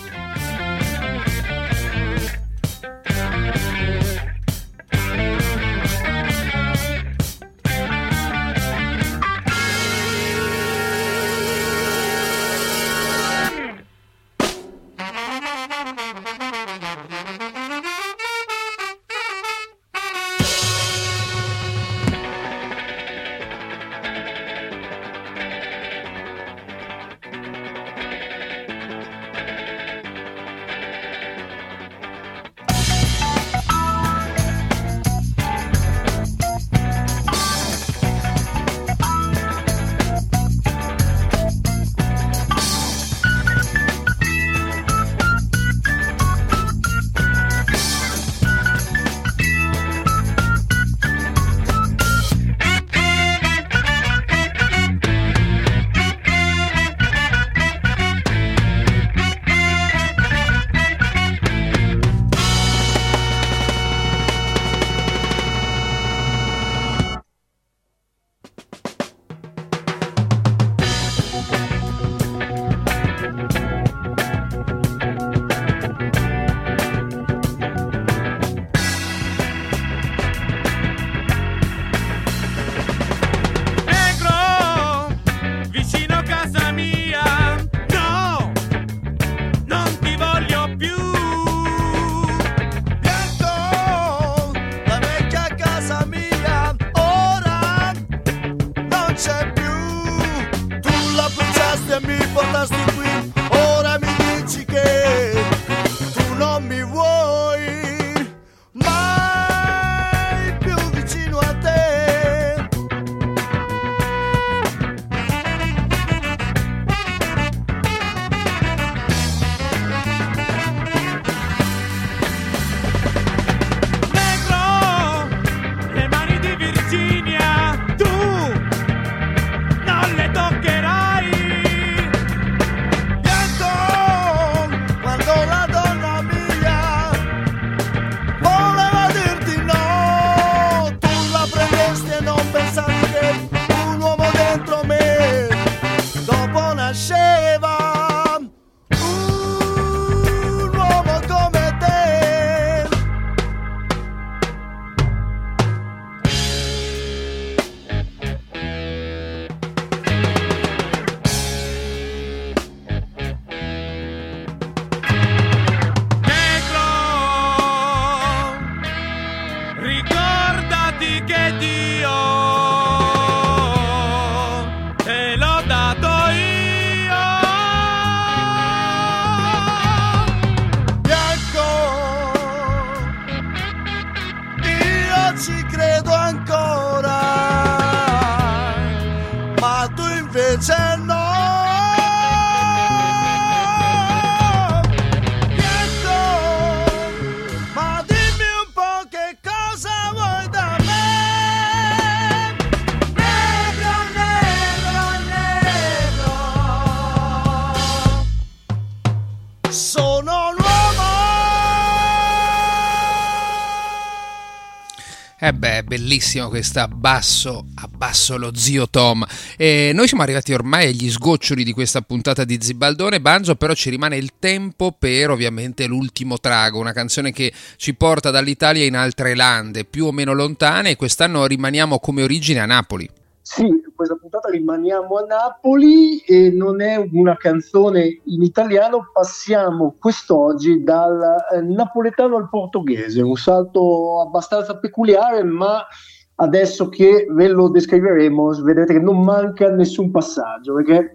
Eh beh, bellissimo questa abbasso, abbasso lo zio Tom. E noi siamo arrivati ormai agli sgoccioli di questa puntata di Zibaldone. Banjo, però ci rimane il tempo per ovviamente l'ultimo trago, una canzone che ci porta dall'Italia in altre lande, più o meno lontane, e quest'anno rimaniamo come origine a Napoli. Sì, questa puntata rimaniamo a Napoli e non è una canzone in italiano, passiamo quest'oggi dal eh, napoletano al portoghese, un salto abbastanza peculiare, ma adesso che ve lo descriveremo vedrete che non manca nessun passaggio, perché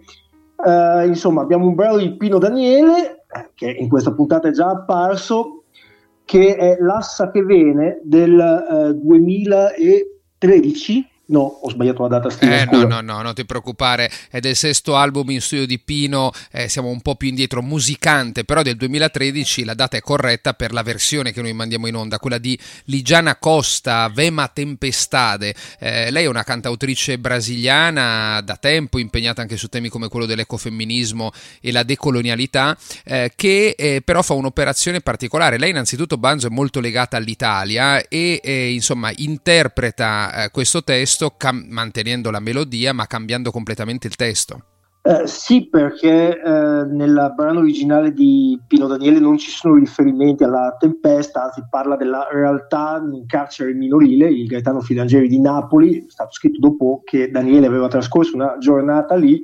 eh, insomma abbiamo un brano di Pino Daniele, eh, che in questa puntata è già apparso, che è L'assa che viene del eh, duemilatredici, No, ho sbagliato la data, Steve, eh, scusa. no, no, no, non ti preoccupare, è del sesto album in studio di Pino, eh, siamo un po' più indietro, musicante, però del duemilatredici, la data è corretta per la versione che noi mandiamo in onda, quella di Ligiana Costa, Vema Tempestade. Eh, lei è una cantautrice brasiliana da tempo, impegnata anche su temi come quello dell'ecofemminismo e la decolonialità, eh, che eh, però fa un'operazione particolare. Lei innanzitutto, Banzo, è molto legata all'Italia e eh, insomma interpreta eh, questo testo Cam- mantenendo la melodia ma cambiando completamente il testo. Eh, sì, perché eh, nel brano originale di Pino Daniele non ci sono riferimenti alla tempesta, anzi parla della realtà in carcere minorile, il Gaetano Filangieri di Napoli, è stato scritto dopo che Daniele aveva trascorso una giornata lì,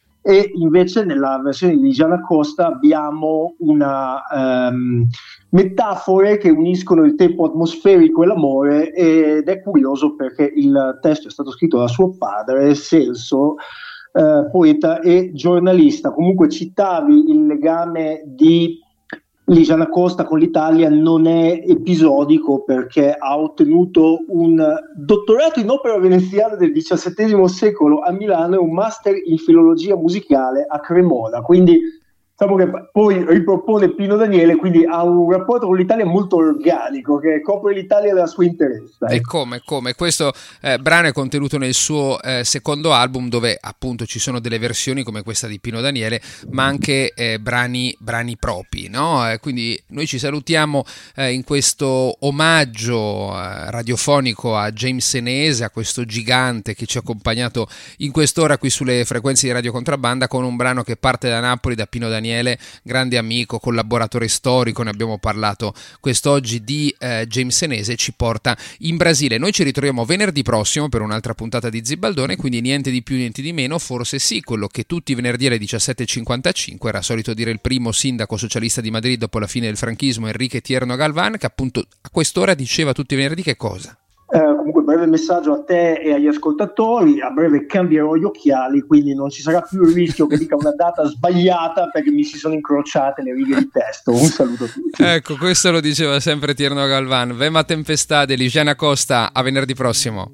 e invece nella versione di Ligiana Costa abbiamo una um, metafore che uniscono il tempo atmosferico e l'amore, ed è curioso perché il testo è stato scritto da suo padre Celso, eh, poeta e giornalista. Comunque citavi il legame di Ligiana Costa con l'Italia, non è episodico perché ha ottenuto un dottorato in opera veneziana del diciassettesimo secolo a Milano e un master in filologia musicale a Cremona, quindi diciamo che poi ripropone Pino Daniele, quindi ha un rapporto con l'Italia molto organico che copre l'Italia della sua interesse. E come, come questo eh, brano è contenuto nel suo eh, secondo album, dove appunto ci sono delle versioni come questa di Pino Daniele, ma anche eh, brani, brani propri, no? Eh, quindi noi ci salutiamo eh, in questo omaggio eh, radiofonico a James Senese, a questo gigante che ci ha accompagnato in quest'ora qui sulle frequenze di Radio Contrabbanda, con un brano che parte da Napoli, da Pino Daniele, grande amico, collaboratore storico, ne abbiamo parlato quest'oggi, di eh, James Senese, ci porta in Brasile. Noi ci ritroviamo venerdì prossimo per un'altra puntata di Zibaldone, quindi niente di più, niente di meno, forse sì, quello che tutti i venerdì alle diciassette e cinquantacinque era solito dire il primo sindaco socialista di Madrid dopo la fine del franchismo, Enrique Tierno Galván, che appunto a quest'ora diceva tutti i venerdì che cosa? Eh, comunque breve messaggio a te e agli ascoltatori: a breve cambierò gli occhiali, quindi non ci sarà più il rischio che dica una data sbagliata perché mi si sono incrociate le righe di testo. Un saluto a tutti. Ecco, questo lo diceva sempre Tierno Galván. Vema Tempestade, Ligiana Costa, a venerdì prossimo.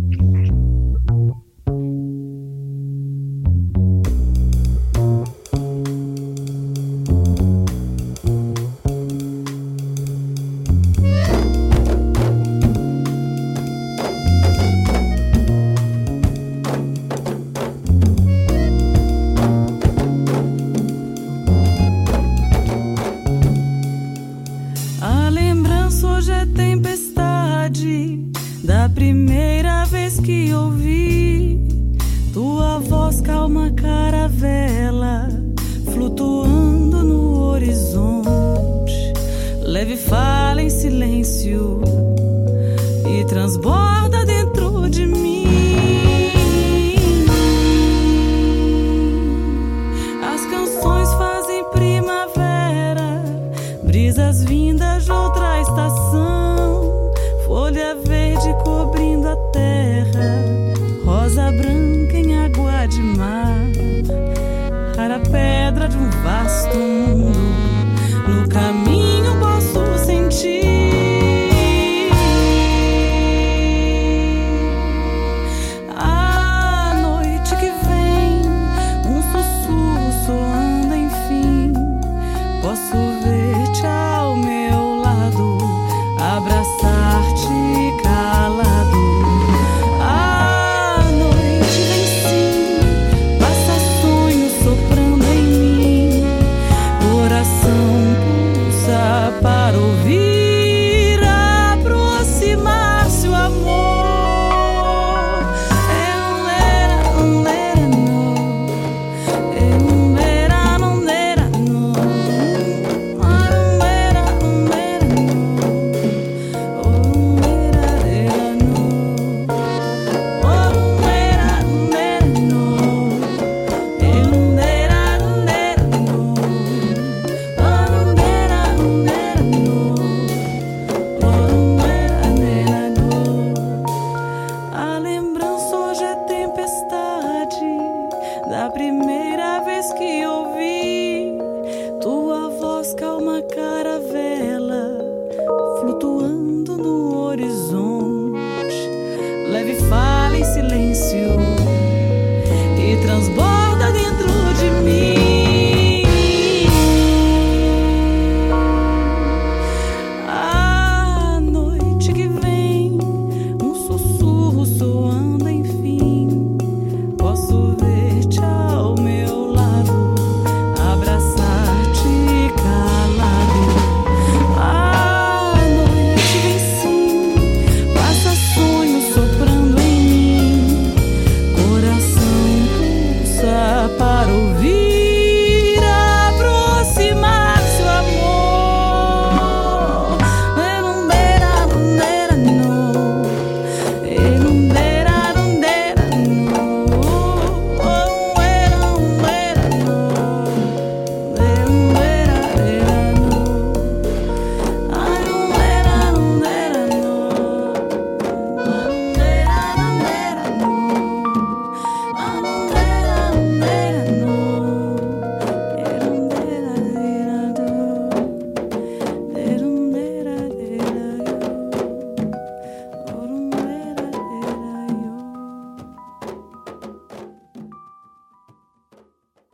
Da primeira vez que ouvi tua voz, calma caravela, flutuando no horizonte, leve fala em silêncio e transborda dentro de mim. As canções fazem primavera, brisas vindas de outra estação, folha verde cobrindo a terra, rosa branca em água de mar, rara pedra de um vasto mundo, no caminho posso sentir a noite que vem, um sussurro soando enfim, posso ver-te ao meu lado, abraçar-te calado. A noite vem sim, passa sonhos soprando em mim, coração pulsa para ouvir aproximar-se o amor. É um era, um era, não. É um era, não era, não. Um era, um era, não. Um era, era, não. Um era, um era, não. É um era, um era, não. Um era, um era, não. Um era, era, não. A lembrança hoje é tempestade da primeira vez que ouvi tua voz, calma caravela, flutuando no horizonte, leve fala em silêncio trasbordo